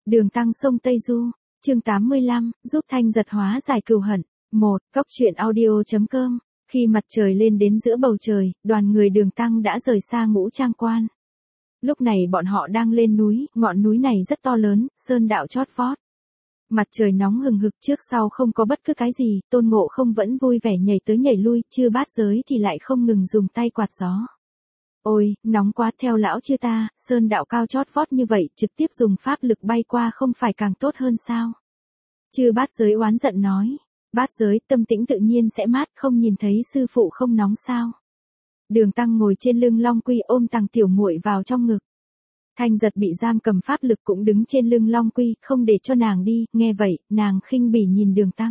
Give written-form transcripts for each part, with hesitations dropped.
Đường Tăng sông Tây Du, chương 85, giúp Thanh Giật hóa giải cừu hận. 1. Cốc truyện audio.com. Khi mặt trời lên đến giữa bầu trời, đoàn người Đường Tăng đã rời xa Ngũ Trang Quan. Lúc này bọn họ đang lên núi, ngọn núi này rất to lớn, sơn đạo chót vót. Mặt trời nóng hừng hực, trước sau không có bất cứ cái gì, Tôn Ngộ Không vẫn vui vẻ nhảy tới nhảy lui, Chư Bát Giới thì lại không ngừng dùng tay quạt gió. Ôi, nóng quá, theo lão chư ta, sơn đạo cao chót vót như vậy, trực tiếp dùng pháp lực bay qua không phải càng tốt hơn sao? Chư Bát Giới oán giận nói, Bát Giới, tâm tĩnh tự nhiên sẽ mát, không nhìn thấy sư phụ không nóng sao? Đường Tăng ngồi trên lưng Long Quy ôm Tằng Tiểu Muội vào trong ngực. Thanh Giật bị giam cầm pháp lực cũng đứng trên lưng Long Quy, không để cho nàng đi, nghe vậy, nàng khinh bỉ nhìn Đường Tăng.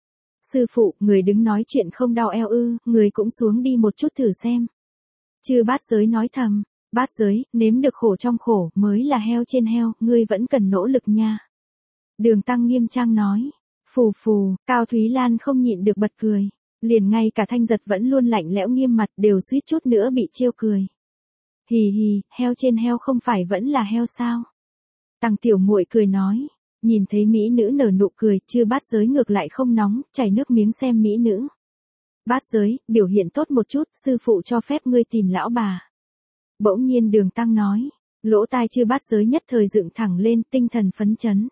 Sư phụ, người đứng nói chuyện không đau eo ư, người cũng xuống đi một chút thử xem. Chư Bát Giới nói thầm, Bát Giới, nếm được khổ trong khổ, mới là heo trên heo, ngươi vẫn cần nỗ lực nha. Đường Tăng nghiêm trang nói, phù phù, Cao Thúy Lan không nhịn được bật cười, liền ngay cả Thanh Giật vẫn luôn lạnh lẽo nghiêm mặt đều suýt chút nữa bị trêu cười. Hì hì, heo trên heo không phải vẫn là heo sao? Tằng Tiểu Muội cười nói, nhìn thấy mỹ nữ nở nụ cười, Chư Bát Giới ngược lại không nóng, chảy nước miếng xem mỹ nữ. Bát Giới, biểu hiện tốt một chút, sư phụ cho phép ngươi tìm lão bà. Bỗng nhiên Đường Tăng nói, lỗ tai Chư Bát Giới nhất thời dựng thẳng lên, tinh thần phấn chấn.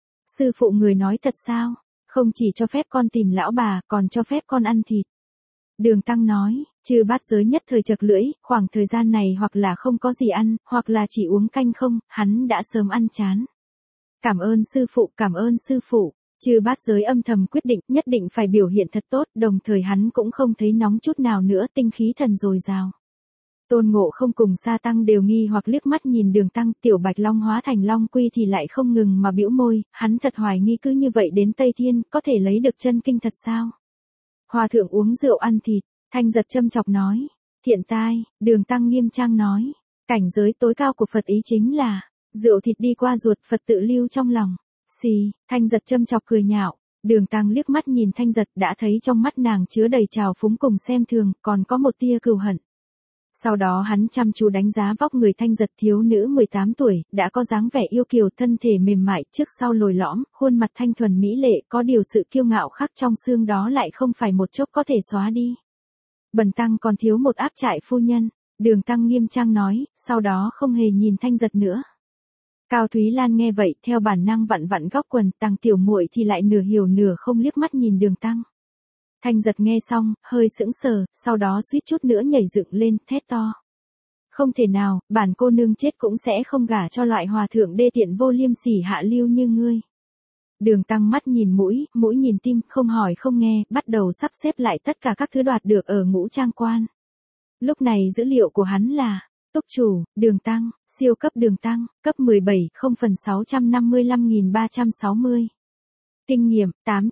Sư phụ người nói thật sao? Không chỉ cho phép con tìm lão bà, còn cho phép con ăn thịt. Đường Tăng nói, Chư Bát Giới nhất thời chật lưỡi, khoảng thời gian này hoặc là không có gì ăn, hoặc là chỉ uống canh không, hắn đã sớm ăn chán. Cảm ơn sư phụ, cảm ơn sư phụ. Chư Bát Giới âm thầm quyết định nhất định phải biểu hiện thật tốt, đồng thời hắn cũng không thấy nóng chút nào nữa, tinh khí thần dồi dào. Tôn Ngộ Không cùng Sa Tăng đều nghi hoặc liếc mắt nhìn Đường Tăng, Tiểu Bạch Long hóa thành Long Quy thì lại không ngừng mà bĩu môi, hắn thật hoài nghi cứ như vậy đến Tây Thiên, có thể lấy được chân kinh thật sao? Hòa thượng uống rượu ăn thịt, Thanh Giật châm chọc nói, thiện tai, Đường Tăng nghiêm trang nói, cảnh giới tối cao của Phật ý chính là, rượu thịt đi qua ruột, Phật tự lưu trong lòng. Xì, Thanh Giật châm chọc cười nhạo, Đường Tăng liếc mắt nhìn Thanh Giật đã thấy trong mắt nàng chứa đầy trào phúng cùng xem thường, còn có một tia cừu hận. Sau đó hắn chăm chú đánh giá vóc người Thanh Giật, thiếu nữ 18 tuổi, đã có dáng vẻ yêu kiều, thân thể mềm mại, trước sau lồi lõm, khuôn mặt thanh thuần mỹ lệ, có điều sự kiêu ngạo khắc trong xương đó lại không phải một chốc có thể xóa đi. Bần tăng còn thiếu một áp trại phu nhân, Đường Tăng nghiêm trang nói, sau đó không hề nhìn Thanh Giật nữa. Cao Thúy Lan nghe vậy, theo bản năng vặn vặn góc quần, Tằng Tiểu Muội thì lại nửa hiểu nửa không liếc mắt nhìn Đường Tăng. Thanh Giật nghe xong, hơi sững sờ, sau đó suýt chút nữa nhảy dựng lên, thét to. Không thể nào, bản cô nương chết cũng sẽ không gả cho loại hòa thượng đê tiện vô liêm sỉ hạ lưu như ngươi. Đường Tăng mắt nhìn mũi, mũi nhìn tim, không hỏi không nghe, bắt đầu sắp xếp lại tất cả các thứ đoạt được ở Ngũ Trang Quan. Lúc này dữ liệu của hắn là, túc chủ, Đường Tăng, siêu cấp Đường Tăng, cấp 17, 0/655.360. Kinh nghiệm,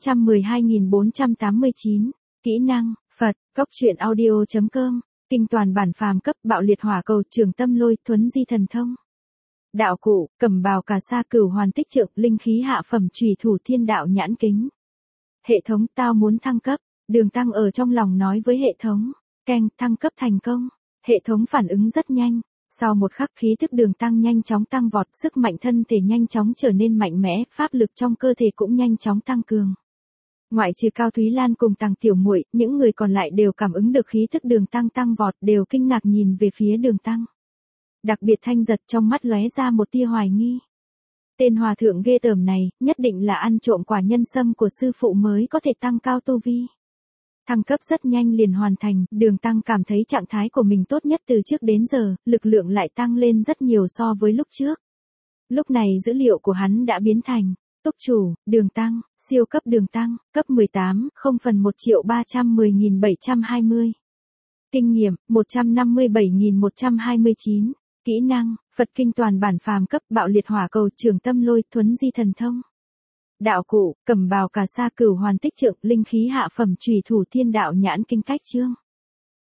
812.489. Kỹ năng, Phật, Cốc truyện audio.com. Kinh toàn bản phàm cấp, bạo liệt hỏa cầu, trường tâm lôi, thuấn di thần thông. Đạo cụ, cẩm bào cà sa, cửu hoàn tích trượng, linh khí hạ phẩm, chủy thủ thiên đạo nhãn kính. Hệ thống, tao muốn thăng cấp. Đường Tăng ở trong lòng nói với hệ thống. Keng, thăng cấp thành công. Hệ thống phản ứng rất nhanh. Sau một khắc khí thức Đường Tăng nhanh chóng tăng vọt, sức mạnh thân thể nhanh chóng trở nên mạnh mẽ, pháp lực trong cơ thể cũng nhanh chóng tăng cường. Ngoại trừ Cao Thúy Lan cùng Tằng Tiểu Muội, những người còn lại đều cảm ứng được khí thức Đường Tăng tăng vọt, đều kinh ngạc nhìn về phía Đường Tăng. Đặc biệt Thanh Giật trong mắt lóe ra một tia hoài nghi. Tên hòa thượng ghê tởm này, nhất định là ăn trộm quả nhân sâm của sư phụ mới có thể tăng cao tu vi. Thăng cấp rất nhanh liền hoàn thành, Đường Tăng cảm thấy trạng thái của mình tốt nhất từ trước đến giờ, lực lượng lại tăng lên rất nhiều so với lúc trước. Lúc này dữ liệu của hắn đã biến thành, túc chủ, Đường Tăng, siêu cấp Đường Tăng, cấp 18, 0/1.310.720. Kinh nghiệm, 157.129. Kỹ năng, Phật kinh toàn bản phàm cấp, bạo liệt hỏa cầu, trường tâm lôi, thuấn di thần thông. Đạo cụ, cẩm bào cà sa, cửu hoàn tích trượng, linh khí hạ phẩm, chủy thủ thiên đạo nhãn kinh cách chương.